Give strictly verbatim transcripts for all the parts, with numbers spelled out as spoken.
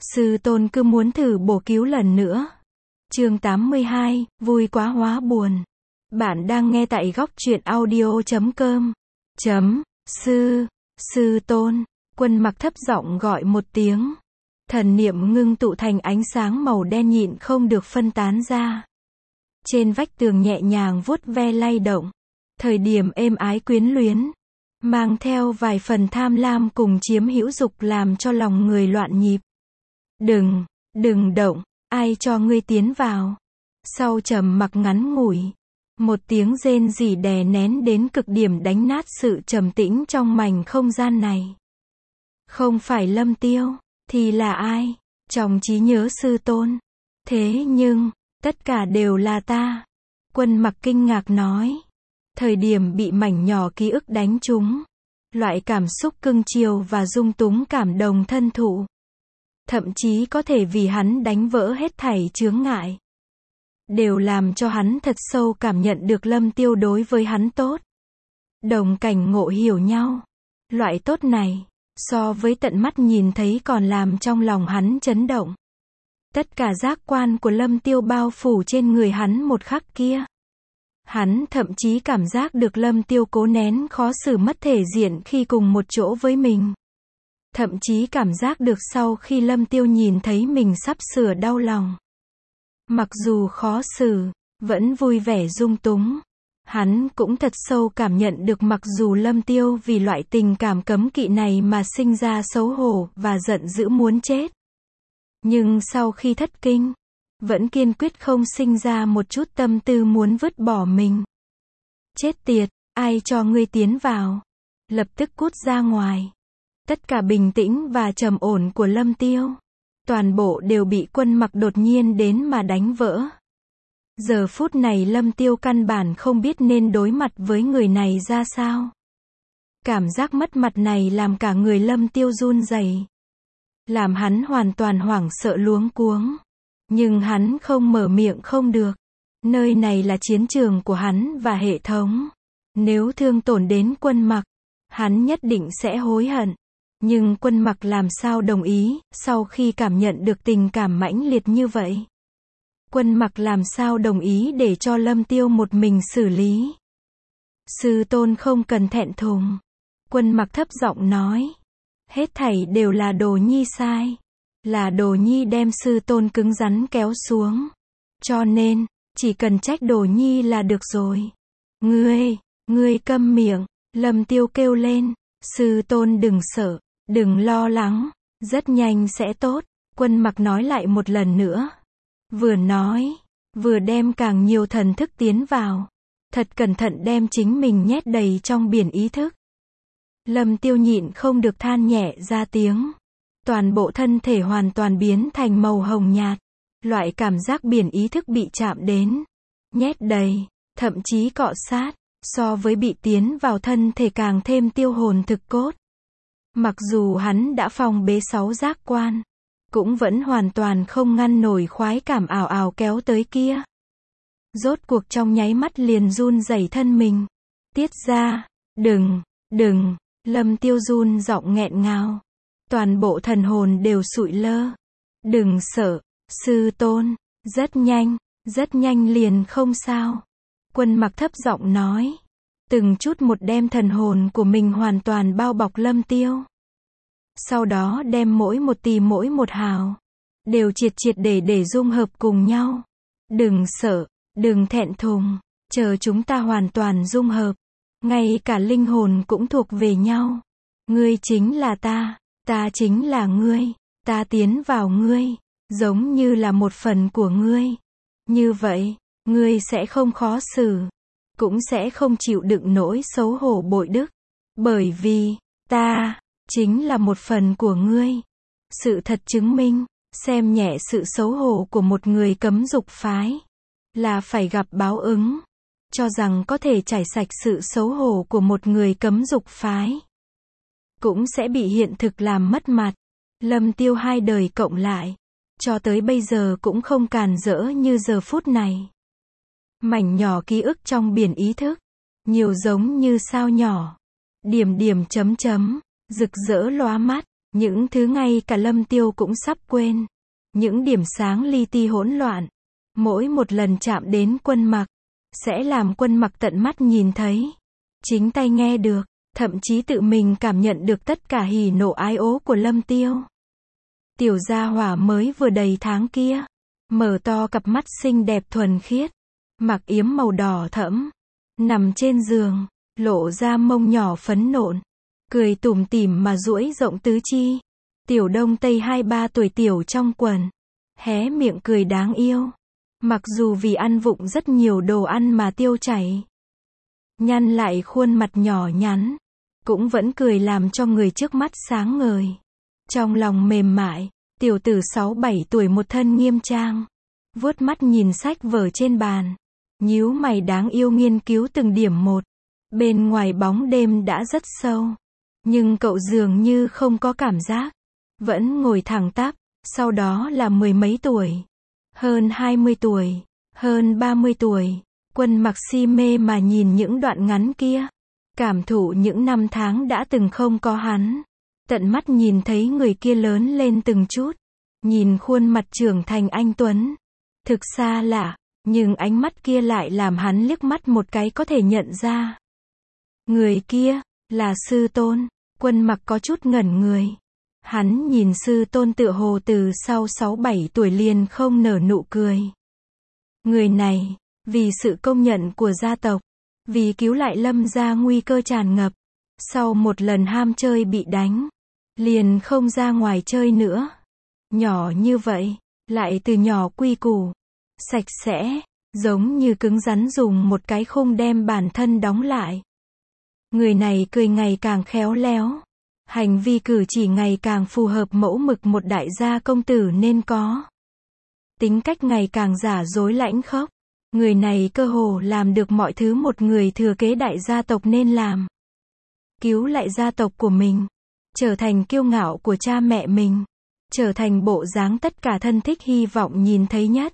Sư tôn cứ muốn thử bổ cứu lần nữa. Chương tám mươi hai, vui quá hóa buồn. Bạn đang nghe tại góc truyện audio chấm com. Chấm, sư, sư tôn. Quân Mặc thấp giọng gọi một tiếng. Thần niệm ngưng tụ thành ánh sáng màu đen nhịn không được phân tán ra. Trên vách tường nhẹ nhàng vuốt ve lay động. Thời điểm êm ái quyến luyến. Mang theo vài phần tham lam cùng chiếm hữu dục làm cho lòng người loạn nhịp. Đừng, đừng động, ai cho ngươi tiến vào. Sau trầm mặc ngắn ngủi, một tiếng rên rỉ đè nén đến cực điểm đánh nát sự trầm tĩnh trong mảnh không gian này. Không phải Lâm Tiêu, thì là ai? Trong trí nhớ sư tôn. Thế nhưng, tất cả đều là ta. Quân Mặc kinh ngạc nói. Thời điểm bị mảnh nhỏ ký ức đánh trúng. Loại cảm xúc cưng chiều và dung túng cảm đồng thân thụ. Thậm chí có thể vì hắn đánh vỡ hết thảy chướng ngại. Đều làm cho hắn thật sâu cảm nhận được Lâm Tiêu đối với hắn tốt. Đồng cảnh ngộ hiểu nhau. Loại tốt này, so với tận mắt nhìn thấy còn làm trong lòng hắn chấn động. Tất cả giác quan của Lâm Tiêu bao phủ trên người hắn một khắc kia. Hắn thậm chí cảm giác được Lâm Tiêu cố nén khó xử mất thể diện khi cùng một chỗ với mình. Thậm chí cảm giác được sau khi Lâm Tiêu nhìn thấy mình sắp sửa đau lòng. Mặc dù khó xử, vẫn vui vẻ dung túng. Hắn cũng thật sâu cảm nhận được mặc dù Lâm Tiêu vì loại tình cảm cấm kỵ này mà sinh ra xấu hổ và giận dữ muốn chết. Nhưng sau khi thất kinh, vẫn kiên quyết không sinh ra một chút tâm tư muốn vứt bỏ mình. Chết tiệt, ai cho ngươi tiến vào? Lập tức cút ra ngoài. Tất cả bình tĩnh và trầm ổn của Lâm Tiêu, toàn bộ đều bị Quân Mặc đột nhiên đến mà đánh vỡ. Giờ phút này Lâm Tiêu căn bản không biết nên đối mặt với người này ra sao. Cảm giác mất mặt này làm cả người Lâm Tiêu run rẩy, làm hắn hoàn toàn hoảng sợ luống cuống. Nhưng hắn không mở miệng không được. Nơi này là chiến trường của hắn và hệ thống. Nếu thương tổn đến Quân Mặc, hắn nhất định sẽ hối hận. Nhưng Quân Mặc làm sao đồng ý, sau khi cảm nhận được tình cảm mãnh liệt như vậy. Quân Mặc làm sao đồng ý để cho Lâm Tiêu một mình xử lý. Sư tôn không cần thẹn thùng. Quân Mặc thấp giọng nói. Hết thảy đều là Đồ Nhi sai. Là Đồ Nhi đem sư tôn cứng rắn kéo xuống. Cho nên, chỉ cần trách Đồ Nhi là được rồi. Ngươi, ngươi câm miệng. Lâm Tiêu kêu lên. Sư tôn đừng sợ. Đừng lo lắng, rất nhanh sẽ tốt. Quân Mặc nói lại một lần nữa. Vừa nói, vừa đem càng nhiều thần thức tiến vào. Thật cẩn thận đem chính mình nhét đầy trong biển ý thức. Lâm Tiêu nhịn không được than nhẹ ra tiếng. Toàn bộ thân thể hoàn toàn biến thành màu hồng nhạt. Loại cảm giác biển ý thức bị chạm đến, nhét đầy, thậm chí cọ sát, so với bị tiến vào thân thể càng thêm tiêu hồn thực cốt. Mặc dù hắn đã phòng bế sáu giác quan, cũng vẫn hoàn toàn không ngăn nổi khoái cảm ảo ảo kéo tới kia. Rốt cuộc trong nháy mắt liền run rẩy thân mình. Tiết ra, đừng, đừng, Lâm Tiêu run giọng nghẹn ngào. Toàn bộ thần hồn đều sụi lơ. Đừng sợ, sư tôn, rất nhanh, rất nhanh liền không sao. Quân Mặc thấp giọng nói. Từng chút một đem thần hồn của mình hoàn toàn bao bọc Lâm Tiêu. Sau đó đem mỗi một tì mỗi một hào, đều triệt triệt để để dung hợp cùng nhau. Đừng sợ, đừng thẹn thùng, chờ chúng ta hoàn toàn dung hợp. Ngay cả linh hồn cũng thuộc về nhau. Ngươi chính là ta, ta chính là ngươi, ta tiến vào ngươi, giống như là một phần của ngươi. Như vậy, ngươi sẽ không khó xử, cũng sẽ không chịu đựng nỗi xấu hổ bội đức. Bởi vì, ta, chính là một phần của ngươi. Sự thật chứng minh, xem nhẹ sự xấu hổ của một người cấm dục phái, là phải gặp báo ứng. Cho rằng có thể trải sạch sự xấu hổ của một người cấm dục phái, cũng sẽ bị hiện thực làm mất mặt. Lâm Tiêu hai đời cộng lại, cho tới bây giờ cũng không càn rỡ như giờ phút này. Mảnh nhỏ ký ức trong biển ý thức, nhiều giống như sao nhỏ, điểm điểm chấm chấm, rực rỡ lóa mắt, Những thứ ngay cả Lâm Tiêu cũng sắp quên. Những điểm sáng li ti hỗn loạn. Mỗi một lần chạm đến Quân Mặc, sẽ làm Quân Mặc tận mắt nhìn thấy. Chính tay nghe được, thậm chí tự mình cảm nhận được tất cả hỉ nộ ái ố của Lâm Tiêu. Tiểu gia hỏa mới vừa đầy tháng kia, mở to cặp mắt xinh đẹp thuần khiết, mặc yếm màu đỏ thẫm, nằm trên giường, lộ ra mông nhỏ phấn nộn, cười tủm tỉm mà duỗi rộng tứ chi. Tiểu Đông Tây hai ba tuổi tiểu trong quần, hé miệng cười đáng yêu. Mặc dù vì ăn vụng rất nhiều đồ ăn mà tiêu chảy, nhăn lại khuôn mặt nhỏ nhắn, cũng vẫn cười làm cho người trước mắt sáng ngời. Trong lòng mềm mại, tiểu tử sáu bảy tuổi một thân nghiêm trang, vuốt mắt nhìn sách vở trên bàn, nhíu mày đáng yêu nghiên cứu từng điểm một. Bên ngoài bóng đêm đã rất sâu, nhưng cậu dường như không có cảm giác, vẫn ngồi thẳng tắp. Sau đó là mười mấy tuổi, hơn hai mươi tuổi, hơn ba mươi tuổi, Quân Mặc si mê mà nhìn những đoạn ngắn kia, cảm thụ những năm tháng đã từng không có hắn, tận mắt nhìn thấy người kia lớn lên từng chút, nhìn khuôn mặt trưởng thành anh tuấn, thực xa lạ, nhưng ánh mắt kia lại làm hắn liếc mắt một cái có thể nhận ra. Người kia, là sư tôn. Quân Mặc có chút ngẩn người. Hắn nhìn sư tôn tựa hồ từ sau sáu bảy tuổi liền không nở nụ cười. Người này, vì sự công nhận của gia tộc, vì cứu lại Lâm gia nguy cơ tràn ngập, sau một lần ham chơi bị đánh, liền không ra ngoài chơi nữa. Nhỏ như vậy, lại từ nhỏ quy củ, sạch sẽ, giống như cứng rắn dùng một cái khung đem bản thân đóng lại. Người này cười ngày càng khéo léo, hành vi cử chỉ ngày càng phù hợp mẫu mực một đại gia công tử nên có. Tính cách ngày càng giả dối lãnh khốc. Người này cơ hồ làm được mọi thứ một người thừa kế đại gia tộc nên làm. Cứu lại gia tộc của mình, trở thành kiêu ngạo của cha mẹ mình, trở thành bộ dáng tất cả thân thích hy vọng nhìn thấy nhất.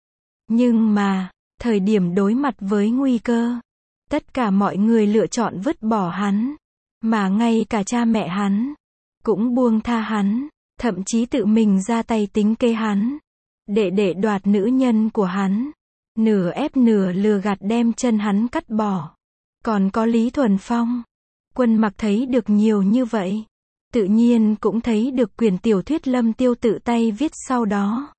Nhưng mà, thời điểm đối mặt với nguy cơ, tất cả mọi người lựa chọn vứt bỏ hắn, mà ngay cả cha mẹ hắn cũng buông tha hắn, thậm chí tự mình ra tay tính kế hắn, để để đoạt nữ nhân của hắn, nửa ép nửa lừa gạt đem chân hắn cắt bỏ. Còn có Lý Thuần Phong. Quân Mặc thấy được nhiều như vậy, tự nhiên cũng thấy được quyển tiểu thuyết Lâm Tiêu tự tay viết sau đó.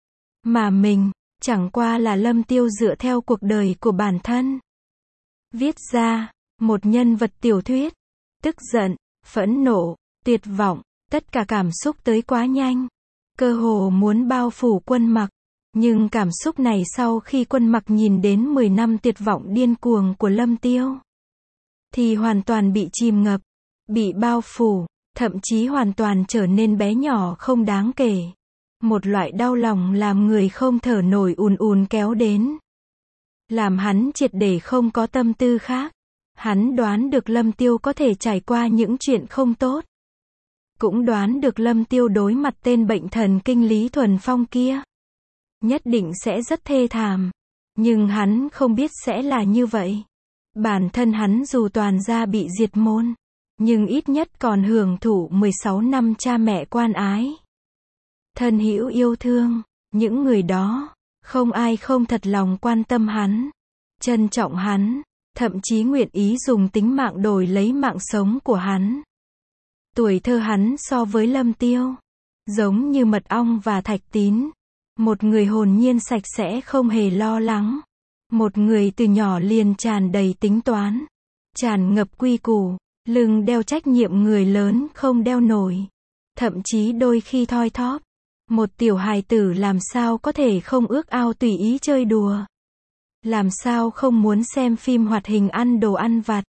Mà mình, chẳng qua là Lâm Tiêu dựa theo cuộc đời của bản thân viết ra, một nhân vật tiểu thuyết. Tức giận, phẫn nộ, tuyệt vọng, tất cả cảm xúc tới quá nhanh, cơ hồ muốn bao phủ Quân Mặc. Nhưng cảm xúc này sau khi Quân Mặc nhìn đến mười năm tuyệt vọng điên cuồng của Lâm Tiêu, thì hoàn toàn bị chìm ngập, bị bao phủ, thậm chí hoàn toàn trở nên bé nhỏ không đáng kể. Một loại đau lòng làm người không thở nổi ùn ùn kéo đến, làm hắn triệt để không có tâm tư khác. Hắn đoán được Lâm Tiêu có thể trải qua những chuyện không tốt, cũng đoán được Lâm Tiêu đối mặt tên bệnh thần kinh Lý Thuần Phong kia, nhất định sẽ rất thê thảm. Nhưng hắn không biết sẽ là như vậy. Bản thân hắn dù toàn gia bị diệt môn, nhưng ít nhất còn hưởng thụ mười sáu năm cha mẹ quan ái, thân hữu yêu thương. Những người đó, không ai không thật lòng quan tâm hắn, trân trọng hắn, thậm chí nguyện ý dùng tính mạng đổi lấy mạng sống của hắn. Tuổi thơ hắn so với Lâm Tiêu, giống như mật ong và thạch tín. Một người hồn nhiên sạch sẽ không hề lo lắng. Một người từ nhỏ liền tràn đầy tính toán, tràn ngập quy củ, lưng đeo trách nhiệm người lớn không đeo nổi. Thậm chí đôi khi thoi thóp. Một tiểu hài tử làm sao có thể không ước ao tùy ý chơi đùa. Làm sao không muốn xem phim hoạt hình ăn đồ ăn vặt.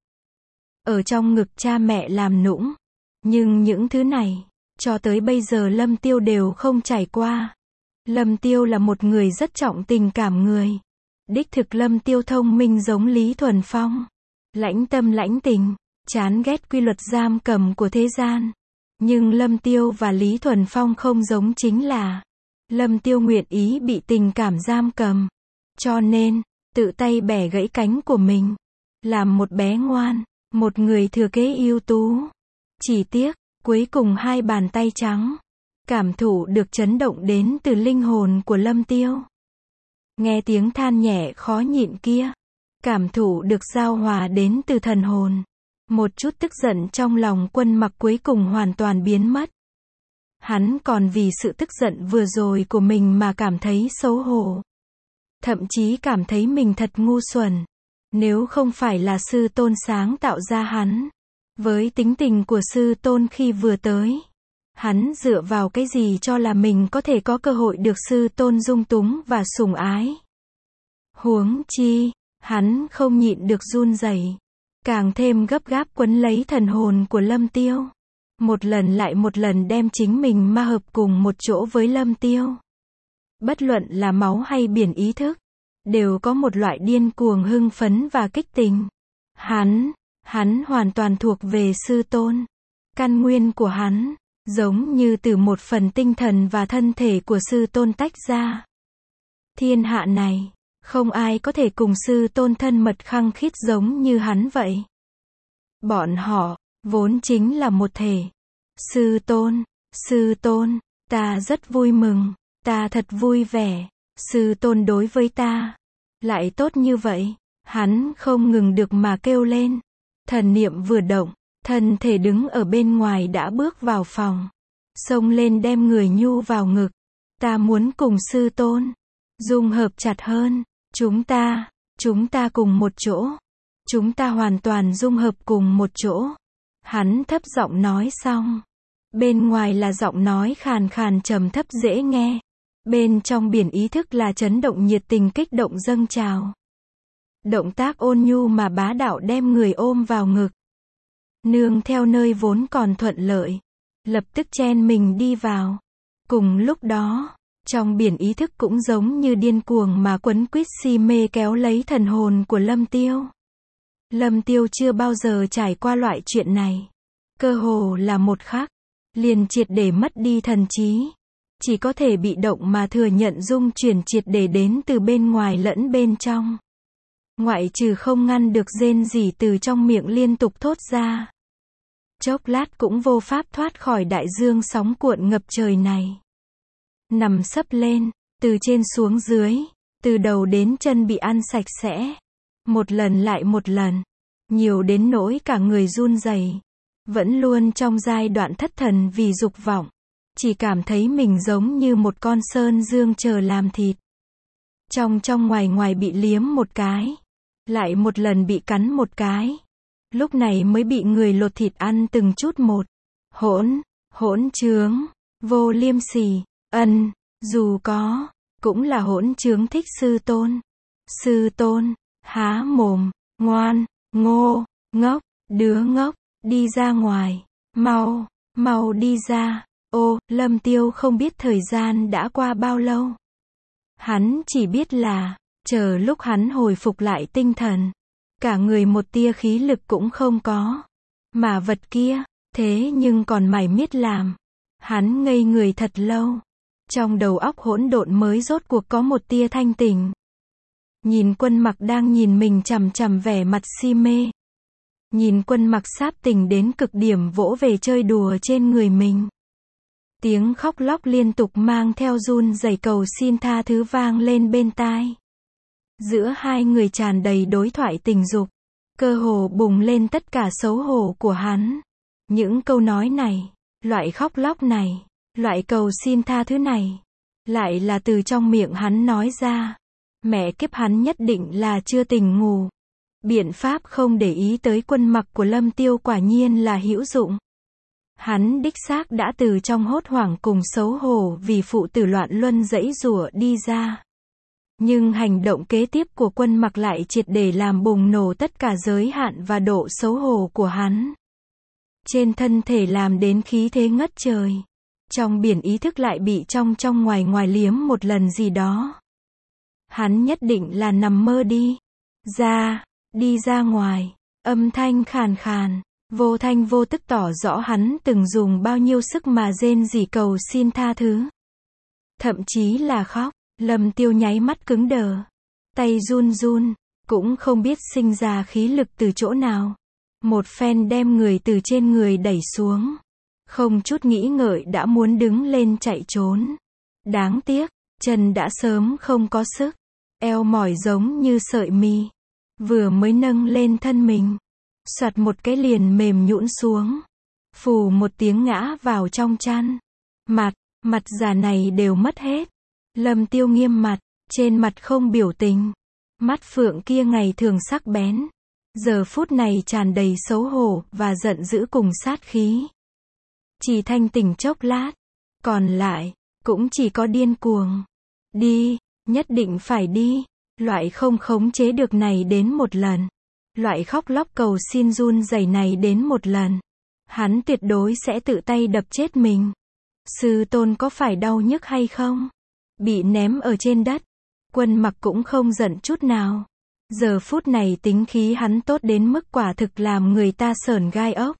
Ở trong ngực cha mẹ làm nũng. Nhưng những thứ này, cho tới bây giờ Lâm Tiêu đều không trải qua. Lâm Tiêu là một người rất trọng tình cảm người. Đích thực Lâm Tiêu thông minh giống Lý Thuần Phong. Lãnh tâm lãnh tình, chán ghét quy luật giam cầm của thế gian. Nhưng Lâm Tiêu và Lý Thuần Phong không giống chính là Lâm Tiêu nguyện ý bị tình cảm giam cầm. Cho nên, tự tay bẻ gãy cánh của mình. Làm một bé ngoan, một người thừa kế ưu tú. Chỉ tiếc, cuối cùng hai bàn tay trắng. Cảm thụ được chấn động đến từ linh hồn của Lâm Tiêu. Nghe tiếng than nhẹ khó nhịn kia. Cảm thụ được giao hòa đến từ thần hồn. Một chút tức giận trong lòng Quân Mặc cuối cùng hoàn toàn biến mất. Hắn còn vì sự tức giận vừa rồi của mình mà cảm thấy xấu hổ. Thậm chí cảm thấy mình thật ngu xuẩn. Nếu không phải là sư tôn sáng tạo ra hắn. Với tính tình của sư tôn khi vừa tới. Hắn dựa vào cái gì cho là mình có thể có cơ hội được sư tôn dung túng và sủng ái. Huống chi, hắn không nhịn được run rẩy, càng thêm gấp gáp quấn lấy thần hồn của Lâm Tiêu. Một lần lại một lần đem chính mình ma hợp cùng một chỗ với Lâm Tiêu. Bất luận là máu hay biển ý thức, đều có một loại điên cuồng hưng phấn và kích tình. Hắn, hắn hoàn toàn thuộc về sư tôn. Căn nguyên của hắn, giống như từ một phần tinh thần và thân thể của sư tôn tách ra. Thiên hạ này, không ai có thể cùng sư tôn thân mật khăng khít giống như hắn vậy. Bọn họ, vốn chính là một thể. Sư tôn, sư tôn, ta rất vui mừng, ta thật vui vẻ, sư tôn đối với ta, lại tốt như vậy, hắn không ngừng được mà kêu lên. Thần niệm vừa động, thân thể đứng ở bên ngoài đã bước vào phòng. Xông lên đem người nhu vào ngực. Ta muốn cùng sư tôn dung hợp chặt hơn. Chúng ta, chúng ta cùng một chỗ. Chúng ta hoàn toàn dung hợp cùng một chỗ. Hắn thấp giọng nói xong. Bên ngoài là giọng nói khàn khàn trầm thấp dễ nghe. Bên trong biển ý thức là chấn động nhiệt tình kích động dâng trào. Động tác ôn nhu mà bá đạo đem người ôm vào ngực. Nương theo nơi vốn còn thuận lợi. Lập tức chen mình đi vào. Cùng lúc đó, trong biển ý thức cũng giống như điên cuồng mà quấn quýt si mê kéo lấy thần hồn của Lâm Tiêu. Lâm Tiêu chưa bao giờ trải qua loại chuyện này. Cơ hồ là một khắc, liền triệt để mất đi thần trí. Chỉ có thể bị động mà thừa nhận dung chuyển triệt để đến từ bên ngoài lẫn bên trong. Ngoại trừ không ngăn được rên rỉ từ trong miệng liên tục thốt ra. Chốc lát cũng vô pháp thoát khỏi đại dương sóng cuộn ngập trời này. Nằm sấp lên, từ trên xuống dưới, từ đầu đến chân bị ăn sạch sẽ. Một lần lại một lần, nhiều đến nỗi cả người run rẩy, vẫn luôn trong giai đoạn thất thần vì dục vọng. Chỉ cảm thấy mình giống như một con sơn dương chờ làm thịt. Trong trong ngoài ngoài bị liếm một cái, lại một lần bị cắn một cái. Lúc này mới bị người lột thịt ăn từng chút một. Hỗn, hỗn trướng, vô liêm sỉ, ân, dù có, cũng là hỗn trướng thích sư tôn. Sư tôn, há mồm, ngoan, ngô, ngốc, đứa ngốc, đi ra ngoài, mau, mau đi ra. Ô, Lâm Tiêu không biết thời gian đã qua bao lâu. Hắn chỉ biết là, chờ lúc hắn hồi phục lại tinh thần. Cả người một tia khí lực cũng không có. Mà vật kia, thế nhưng còn mải miết làm. Hắn ngây người thật lâu. Trong đầu óc hỗn độn mới rốt cuộc có một tia thanh tỉnh. Nhìn Quân Mặc đang nhìn mình chằm chằm vẻ mặt si mê. Nhìn Quân Mặc sáp tình đến cực điểm vỗ về chơi đùa trên người mình. Tiếng khóc lóc liên tục mang theo run rẩy cầu xin tha thứ vang lên bên tai. Giữa hai người tràn đầy đối thoại tình dục. Cơ hồ bùng lên tất cả xấu hổ của hắn. Những câu nói này, loại khóc lóc này, loại cầu xin tha thứ này, lại là từ trong miệng hắn nói ra. Mẹ kiếp, hắn nhất định là chưa tỉnh ngủ. Biện pháp không để ý tới Quân Mặc của Lâm Tiêu quả nhiên là hữu dụng. Hắn đích xác đã từ trong hốt hoảng cùng xấu hổ vì phụ tử loạn luân giãy giụa đi ra. Nhưng hành động kế tiếp của Quân Mặc lại triệt để làm bùng nổ tất cả giới hạn và độ xấu hổ của hắn. Trên thân thể làm đến khí thế ngất trời. Trong biển ý thức lại bị trong trong ngoài ngoài liếm một lần gì đó. Hắn nhất định là nằm mơ đi. Ra, đi ra ngoài. Âm thanh khàn khàn, vô thanh vô tức tỏ rõ hắn từng dùng bao nhiêu sức mà rên rỉ cầu xin tha thứ. Thậm chí là khóc. Lâm Tiêu nháy mắt cứng đờ. Tay run run, cũng không biết sinh ra khí lực từ chỗ nào. Một phen đem người từ trên người đẩy xuống. Không chút nghĩ ngợi đã muốn đứng lên chạy trốn. Đáng tiếc, chân đã sớm không có sức. Eo mỏi giống như sợi mì. Vừa mới nâng lên thân mình. Soạt một cái liền mềm nhũn xuống. Phù một tiếng ngã vào trong chăn. Mặt, mặt già này đều mất hết. Lâm Tiêu nghiêm mặt, trên mặt không biểu tình. Mắt phượng kia ngày thường sắc bén. Giờ phút này tràn đầy xấu hổ và giận dữ cùng sát khí. Chỉ thanh tỉnh chốc lát. Còn lại, cũng chỉ có điên cuồng. Đi, nhất định phải đi. Loại không khống chế được này đến một lần. Loại khóc lóc cầu xin run rẩy này đến một lần. Hắn tuyệt đối sẽ tự tay đập chết mình. Sư tôn có phải đau nhức hay không? Bị ném ở trên đất. Quân Mặc cũng không giận chút nào. Giờ phút này tính khí hắn tốt đến mức quả thực làm người ta sởn gai ốc.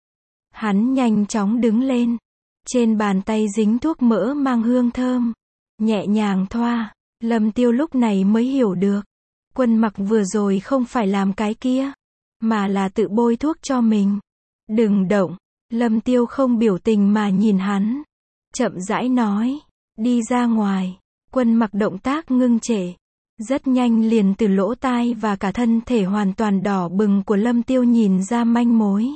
Hắn nhanh chóng đứng lên. Trên bàn tay dính thuốc mỡ mang hương thơm. Nhẹ nhàng thoa. Lâm Tiêu lúc này mới hiểu được. Quân Mặc vừa rồi không phải làm cái kia. Mà là tự bôi thuốc cho mình. Đừng động. Lâm Tiêu không biểu tình mà nhìn hắn. Chậm rãi nói. Đi ra ngoài. Quân Mặc động tác ngưng trệ. Rất nhanh liền từ lỗ tai và cả thân thể hoàn toàn đỏ bừng của Lâm Tiêu nhìn ra manh mối.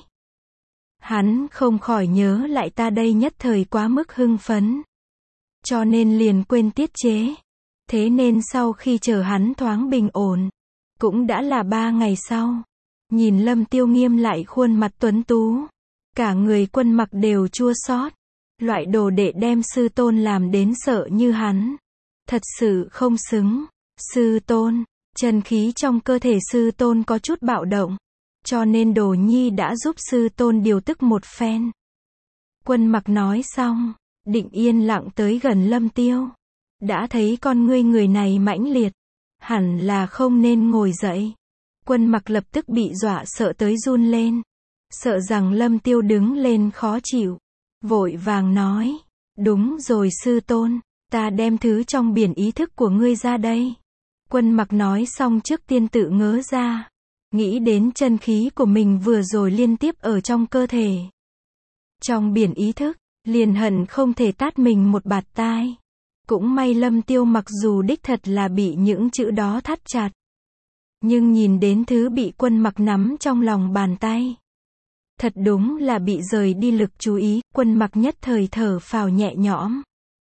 Hắn không khỏi nhớ lại ta đây nhất thời quá mức hưng phấn. Cho nên liền quên tiết chế. Thế nên sau khi chờ hắn thoáng bình ổn. Cũng đã là ba ngày sau. Nhìn Lâm Tiêu nghiêm lại khuôn mặt tuấn tú. Cả người Quân Mặc đều chua xót. Loại đồ đệ đem sư tôn làm đến sợ như hắn. Thật sự không xứng. Sư tôn, chân khí trong cơ thể sư tôn có chút bạo động. Cho nên Đồ Nhi đã giúp sư tôn điều tức một phen. Quân Mặc nói xong, định yên lặng tới gần Lâm Tiêu. Đã thấy con ngươi người này mãnh liệt. Hẳn là không nên ngồi dậy. Quân Mặc lập tức bị dọa sợ tới run lên. Sợ rằng Lâm Tiêu đứng lên khó chịu. Vội vàng nói. Đúng rồi sư tôn. Ta đem thứ trong biển ý thức của ngươi ra đây. Quân Mặc nói xong trước tiên tự ngớ ra. Nghĩ đến chân khí của mình vừa rồi liên tiếp ở trong cơ thể. Trong biển ý thức, liền hận không thể tát mình một bạt tai. Cũng may Lâm Tiêu mặc dù đích thật là bị những chữ đó thắt chặt. Nhưng nhìn đến thứ bị Quân Mặc nắm trong lòng bàn tay. Thật đúng là bị rời đi lực chú ý, Quân Mặc nhất thời thở phào nhẹ nhõm.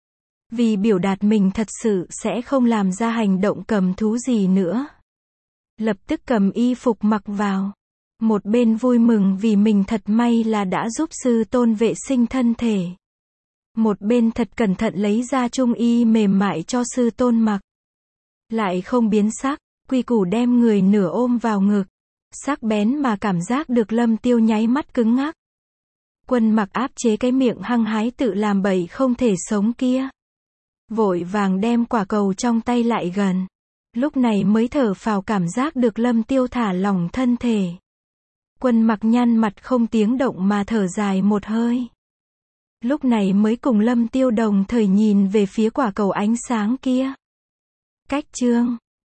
Vì biểu đạt mình thật sự sẽ không làm ra hành động cầm thú gì nữa. Lập tức cầm y phục mặc vào. Một bên vui mừng vì mình thật may là đã giúp sư tôn vệ sinh thân thể. Một bên thật cẩn thận lấy ra trung y mềm mại cho sư tôn mặc. Lại không biến sắc, quy củ đem người nửa ôm vào ngực. Sắc bén mà cảm giác được Lâm Tiêu nháy mắt cứng ngắc. Quân Mặc áp chế cái miệng hăng hái tự làm bậy không thể sống kia. Vội vàng đem quả cầu trong tay lại gần. Lúc này mới thở phào cảm giác được Lâm Tiêu thả lỏng thân thể. Quân Mặc nhăn mặt không tiếng động mà thở dài một hơi. Lúc này mới cùng Lâm Tiêu đồng thời nhìn về phía quả cầu ánh sáng kia. Cách chương